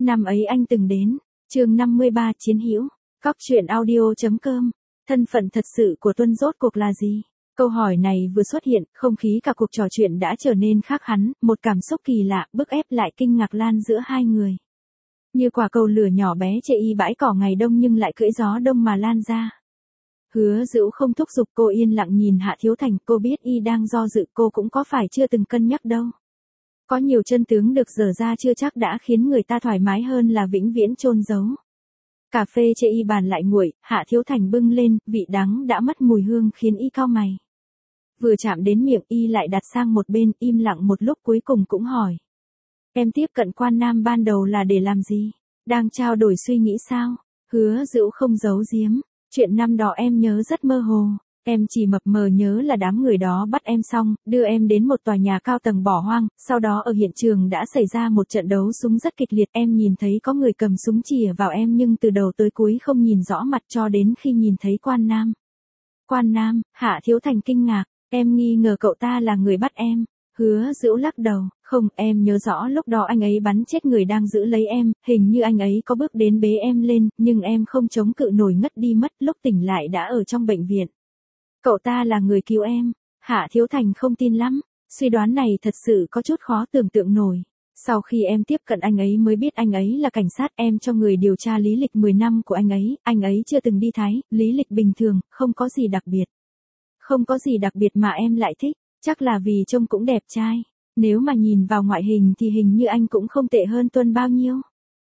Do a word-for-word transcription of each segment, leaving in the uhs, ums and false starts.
Năm ấy anh từng đến. Chương năm mươi ba Chiến hữu. Cóc truyện audio chấm com. Thân phận thật sự của Tuân rốt cuộc là gì? Câu hỏi này vừa xuất hiện, không khí cả cuộc trò chuyện đã trở nên khác hẳn, một cảm xúc kỳ lạ, bức ép lại kinh ngạc lan giữa hai người. Như quả cầu lửa nhỏ bé chê y bãi cỏ ngày đông nhưng lại cưỡi gió đông mà lan ra. Hứa Dữu không thúc giục, cô yên lặng nhìn Hạ Thiếu Thành, cô biết y đang do dự, cô cũng có phải chưa từng cân nhắc đâu. Có nhiều chân tướng được dở ra chưa chắc đã khiến người ta thoải mái hơn là vĩnh viễn chôn giấu. Cà phê chê y bàn lại nguội, Hạ Thiếu Thành bưng lên, vị đắng đã mất mùi hương khiến y cau mày. Vừa chạm đến miệng y lại đặt sang một bên, im lặng một lúc cuối cùng cũng hỏi. Em tiếp cận Quan Nam ban đầu là để làm gì? Đang trao đổi suy nghĩ sao? Hứa Dữu không giấu giếm. Chuyện năm đó em nhớ rất mơ hồ. Em chỉ mập mờ nhớ là đám người đó bắt em xong, đưa em đến một tòa nhà cao tầng bỏ hoang, sau đó ở hiện trường đã xảy ra một trận đấu súng rất kịch liệt. Em nhìn thấy có người cầm súng chĩa vào em nhưng từ đầu tới cuối không nhìn rõ mặt cho đến khi nhìn thấy Quan Nam. Quan Nam, Hạ Thiếu Thành kinh ngạc, em nghi ngờ cậu ta là người bắt em. Hứa Dữu lắc đầu, không, em nhớ rõ lúc đó anh ấy bắn chết người đang giữ lấy em, hình như anh ấy có bước đến bế em lên, nhưng em không chống cự nổi ngất đi mất, lúc tỉnh lại đã ở trong bệnh viện. Cậu ta là người cứu em. Hạ Thiếu Thành không tin lắm, suy đoán này thật sự có chút khó tưởng tượng nổi. Sau khi em tiếp cận anh ấy mới biết anh ấy là cảnh sát, em cho người điều tra lý lịch mười năm của anh ấy, anh ấy chưa từng đi Thái, lý lịch bình thường, không có gì đặc biệt. Không có gì đặc biệt mà em lại thích, chắc là vì trông cũng đẹp trai. Nếu mà nhìn vào ngoại hình thì hình như anh cũng không tệ hơn Tuân bao nhiêu.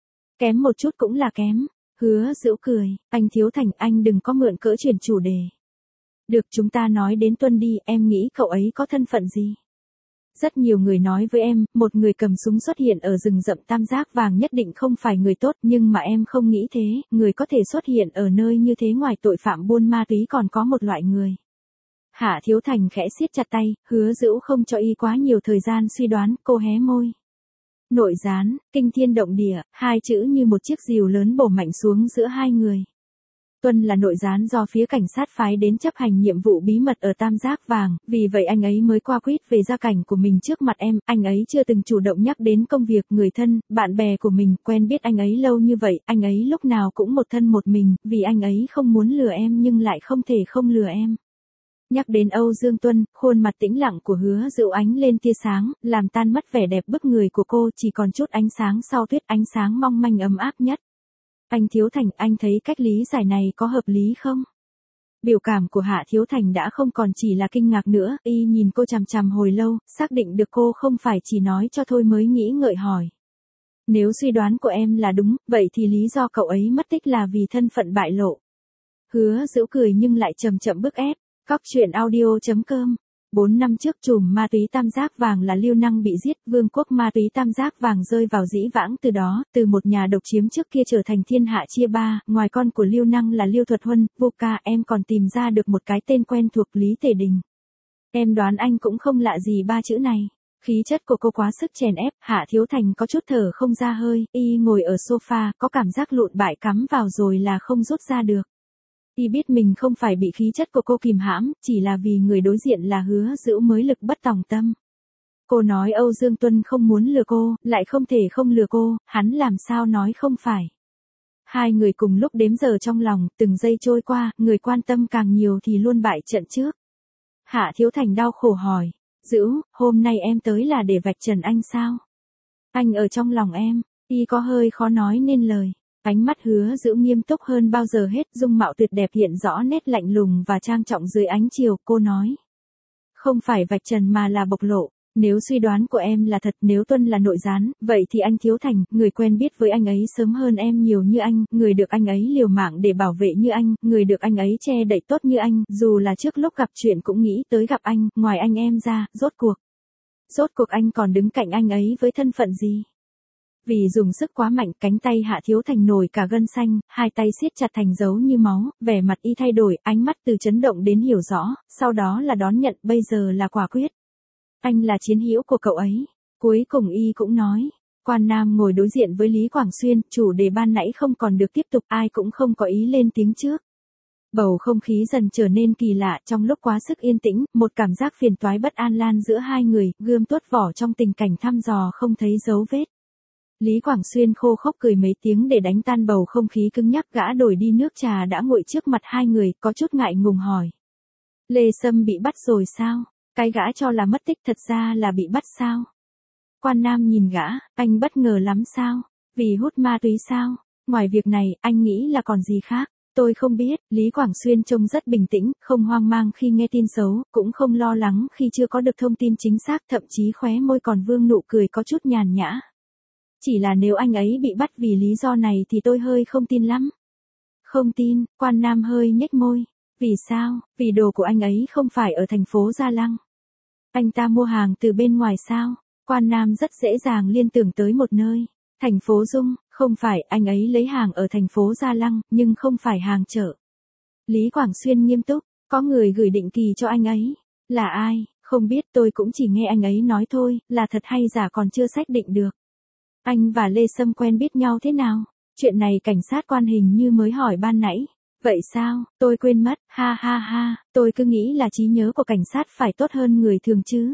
Kém một chút cũng là kém. Hứa Dữu cười, anh Thiếu Thành, anh đừng có mượn cỡ chuyển chủ đề. Được, chúng ta nói đến Tuân đi, em nghĩ cậu ấy có thân phận gì? Rất nhiều người nói với em, một người cầm súng xuất hiện ở rừng rậm Tam Giác Vàng nhất định không phải người tốt, nhưng mà em không nghĩ thế, người có thể xuất hiện ở nơi như thế ngoài tội phạm buôn ma túy còn có một loại người. Hạ Thiếu Thành khẽ siết chặt tay, Hứa Dữu không cho y quá nhiều thời gian suy đoán, cô hé môi. Nội gián, kinh thiên động địa, hai chữ như một chiếc rìu lớn bổ mạnh xuống giữa hai người. Tuân là nội gián do phía cảnh sát phái đến chấp hành nhiệm vụ bí mật ở Tam Giác Vàng, vì vậy anh ấy mới qua quýt về gia cảnh của mình trước mặt em, anh ấy chưa từng chủ động nhắc đến công việc, người thân, bạn bè của mình, quen biết anh ấy lâu như vậy, anh ấy lúc nào cũng một thân một mình, vì anh ấy không muốn lừa em nhưng lại không thể không lừa em. Nhắc đến Âu Dương Tuân, khuôn mặt tĩnh lặng của Hứa Dữu ánh lên tia sáng, làm tan mất vẻ đẹp bức người của cô, chỉ còn chút ánh sáng sau tuyết, ánh sáng mong manh ấm áp nhất. Anh Thiếu Thành, anh thấy cách lý giải này có hợp lý không? Biểu cảm của Hạ Thiếu Thành đã không còn chỉ là kinh ngạc nữa, y nhìn cô chằm chằm hồi lâu, xác định được cô không phải chỉ nói cho thôi mới nghĩ ngợi hỏi. Nếu suy đoán của em là đúng, vậy thì lý do cậu ấy mất tích là vì thân phận bại lộ. Hứa Dữu cười nhưng lại chậm chậm bức ép. Cóc truyện audio chấm com. Bốn năm trước trùm ma túy Tam Giác Vàng là Lưu Năng bị giết, vương quốc ma túy Tam Giác Vàng rơi vào dĩ vãng, từ đó, từ một nhà độc chiếm trước kia trở thành thiên hạ chia ba, ngoài con của Lưu Năng là Lưu Thuật Huân, vô ca, em còn tìm ra được một cái tên quen thuộc, Lý Thể Đình. Em đoán anh cũng không lạ gì ba chữ này. Khí chất của cô quá sức chèn ép, Hạ Thiếu Thành có chút thở không ra hơi, y ngồi ở sofa, có cảm giác lụn bại cắm vào rồi là không rút ra được. Y biết mình không phải bị khí chất của cô kìm hãm, chỉ là vì người đối diện là Hứa Dữu mới lực bất tòng tâm. Cô nói Âu Dương Tuân không muốn lừa cô, lại không thể không lừa cô, hắn làm sao nói không phải. Hai người cùng lúc đếm giờ trong lòng, từng giây trôi qua, người quan tâm càng nhiều thì luôn bại trận trước. Hạ Thiếu Thành đau khổ hỏi, Dữu, hôm nay em tới là để vạch trần anh sao? Anh ở trong lòng em, y có hơi khó nói nên lời. Ánh mắt Hứa Dữu nghiêm túc hơn bao giờ hết, dung mạo tuyệt đẹp hiện rõ nét lạnh lùng và trang trọng dưới ánh chiều, cô nói. Không phải vạch trần mà là bộc lộ, nếu suy đoán của em là thật, nếu Tuân là nội gián, vậy thì anh Thiếu Thành, người quen biết với anh ấy sớm hơn em nhiều như anh, người được anh ấy liều mạng để bảo vệ như anh, người được anh ấy che đậy tốt như anh, dù là trước lúc gặp chuyện cũng nghĩ tới gặp anh, ngoài anh em ra, rốt cuộc. Rốt cuộc anh còn đứng cạnh anh ấy với thân phận gì? Vì dùng sức quá mạnh, cánh tay Hạ Thiếu Thành nổi cả gân xanh, hai tay siết chặt thành dấu như máu, vẻ mặt y thay đổi, ánh mắt từ chấn động đến hiểu rõ, sau đó là đón nhận, bây giờ là quả quyết. Anh là chiến hữu của cậu ấy. Cuối cùng y cũng nói. Quan Nam ngồi đối diện với Lý Quảng Xuyên, chủ đề ban nãy không còn được tiếp tục, ai cũng không có ý lên tiếng trước. Bầu không khí dần trở nên kỳ lạ, trong lúc quá sức yên tĩnh, một cảm giác phiền toái bất an lan giữa hai người, gươm tuốt vỏ trong tình cảnh thăm dò không thấy dấu vết. Lý Quảng Xuyên khô khốc cười mấy tiếng để đánh tan bầu không khí cứng nhắc, gã đổi đi nước trà đã nguội trước mặt hai người, có chút ngại ngùng hỏi. Lê Sâm bị bắt rồi sao? Cái gã cho là mất tích thật ra là bị bắt sao? Quan Nam nhìn gã, anh bất ngờ lắm sao? Vì hút ma túy sao? Ngoài việc này, anh nghĩ là còn gì khác? Tôi không biết. Lý Quảng Xuyên trông rất bình tĩnh, không hoang mang khi nghe tin xấu, cũng không lo lắng khi chưa có được thông tin chính xác, thậm chí khóe môi còn vương nụ cười có chút nhàn nhã. Chỉ là nếu anh ấy bị bắt vì lý do này thì tôi hơi không tin lắm. Không tin? Quan Nam hơi nhếch môi. Vì sao? Vì đồ của anh ấy không phải ở thành phố Gia Lăng. Anh ta mua hàng từ bên ngoài sao? Quan Nam rất dễ dàng liên tưởng tới một nơi. Thành phố Dung. Không phải, anh ấy lấy hàng ở thành phố Gia Lăng, nhưng không phải hàng chợ. Lý Quảng Xuyên nghiêm túc. Có người gửi định kỳ cho anh ấy. Là ai? Không biết, tôi cũng chỉ nghe anh ấy nói thôi, là thật hay giả còn chưa xác định được. Anh và Lê Sâm quen biết nhau thế nào? Chuyện này cảnh sát quan hình như mới hỏi ban nãy. Vậy sao? Tôi quên mất, ha ha ha, tôi cứ nghĩ là trí nhớ của cảnh sát phải tốt hơn người thường chứ.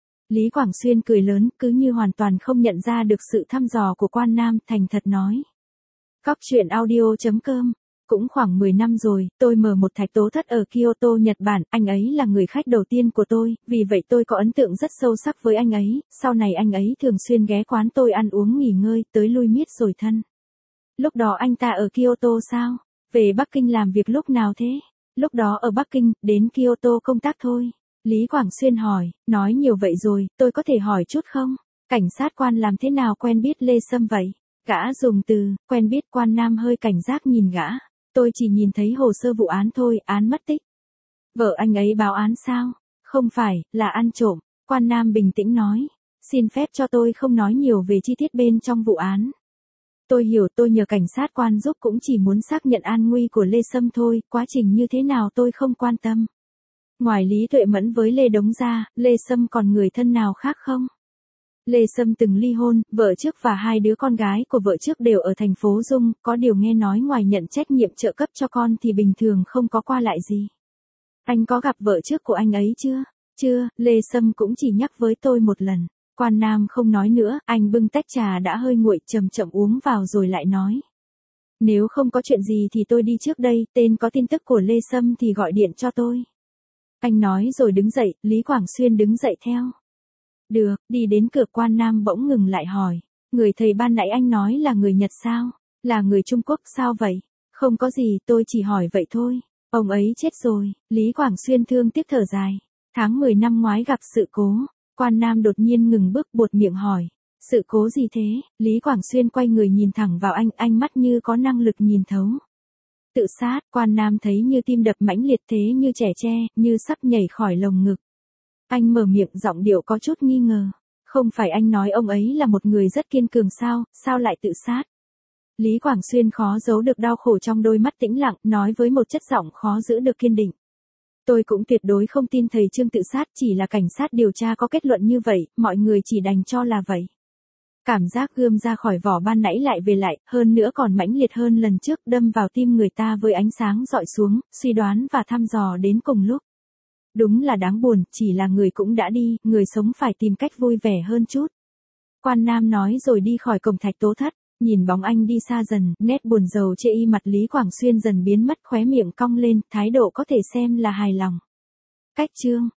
Lý Quảng Xuyên cười lớn, cứ như hoàn toàn không nhận ra được sự thăm dò của Quan Nam, thành thật nói. Cóc truyện audio chấm com. Cũng khoảng mười năm rồi, tôi mở một thạch tố thất ở Kyoto, Nhật Bản, anh ấy là người khách đầu tiên của tôi, vì vậy tôi có ấn tượng rất sâu sắc với anh ấy, sau này anh ấy thường xuyên ghé quán tôi ăn uống nghỉ ngơi, tới lui miết rồi thân. Lúc đó anh ta ở Kyoto sao? Về Bắc Kinh làm việc lúc nào thế? Lúc đó ở Bắc Kinh, đến Kyoto công tác thôi. Lý Quảng Xuyên hỏi, nói nhiều vậy rồi, tôi có thể hỏi chút không? Cảnh sát quan làm thế nào quen biết Lê Sâm vậy? Gã dùng từ, quen biết. Quan Nam hơi cảnh giác nhìn gã. Tôi chỉ nhìn thấy hồ sơ vụ án thôi, án mất tích. Vợ anh ấy báo án sao? Không phải, là ăn trộm. Quan Nam bình tĩnh nói. Xin phép cho tôi không nói nhiều về chi tiết bên trong vụ án. Tôi hiểu, tôi nhờ cảnh sát quan giúp cũng chỉ muốn xác nhận an nguy của Lê Sâm thôi, quá trình như thế nào tôi không quan tâm. Ngoài Lý Tuệ Mẫn với Lê Đống ra, Lê Sâm còn người thân nào khác không? Lê Sâm từng ly hôn, vợ trước và hai đứa con gái của vợ trước đều ở thành phố Dung, có điều nghe nói ngoài nhận trách nhiệm trợ cấp cho con thì bình thường không có qua lại gì. Anh có gặp vợ trước của anh ấy chưa? Chưa, Lê Sâm cũng chỉ nhắc với tôi một lần. Quan Nam không nói nữa, anh bưng tách trà đã hơi nguội chậm chậm uống vào rồi lại nói. Nếu không có chuyện gì thì tôi đi trước đây, tên có tin tức của Lê Sâm thì gọi điện cho tôi. Anh nói rồi đứng dậy, Lý Quảng Xuyên đứng dậy theo. Được, đi đến cửa. Quan Nam bỗng ngừng lại hỏi. Người thầy ban nãy anh nói là người Nhật sao? Là người Trung Quốc sao vậy? Không có gì, tôi chỉ hỏi vậy thôi. Ông ấy chết rồi. Lý Quảng Xuyên thương tiếc thở dài. Tháng mười năm ngoái gặp sự cố. Quan Nam đột nhiên ngừng bước, buột miệng hỏi. Sự cố gì thế? Lý Quảng Xuyên quay người nhìn thẳng vào anh, ánh mắt như có năng lực nhìn thấu. Tự sát. Quan Nam thấy như tim đập mãnh liệt, thế như trẻ tre, như sắp nhảy khỏi lồng ngực. Anh mở miệng, giọng điệu có chút nghi ngờ. Không phải anh nói ông ấy là một người rất kiên cường sao, sao lại tự sát? Lý Quảng Xuyên khó giấu được đau khổ trong đôi mắt tĩnh lặng, nói với một chất giọng khó giữ được kiên định. Tôi cũng tuyệt đối không tin thầy Trương tự sát, chỉ là cảnh sát điều tra có kết luận như vậy, mọi người chỉ đành cho là vậy. Cảm giác gươm ra khỏi vỏ ban nãy lại về lại, hơn nữa còn mãnh liệt hơn lần trước, đâm vào tim người ta với ánh sáng dọi xuống, suy đoán và thăm dò đến cùng lúc. Đúng là đáng buồn, chỉ là người cũng đã đi, người sống phải tìm cách vui vẻ hơn chút. Quan Nam nói rồi đi khỏi cổng thạch tố thất, nhìn bóng anh đi xa dần, nét buồn rầu chê y mặt Lý Quảng Xuyên dần biến mất, khóe miệng cong lên, thái độ có thể xem là hài lòng. Cách chương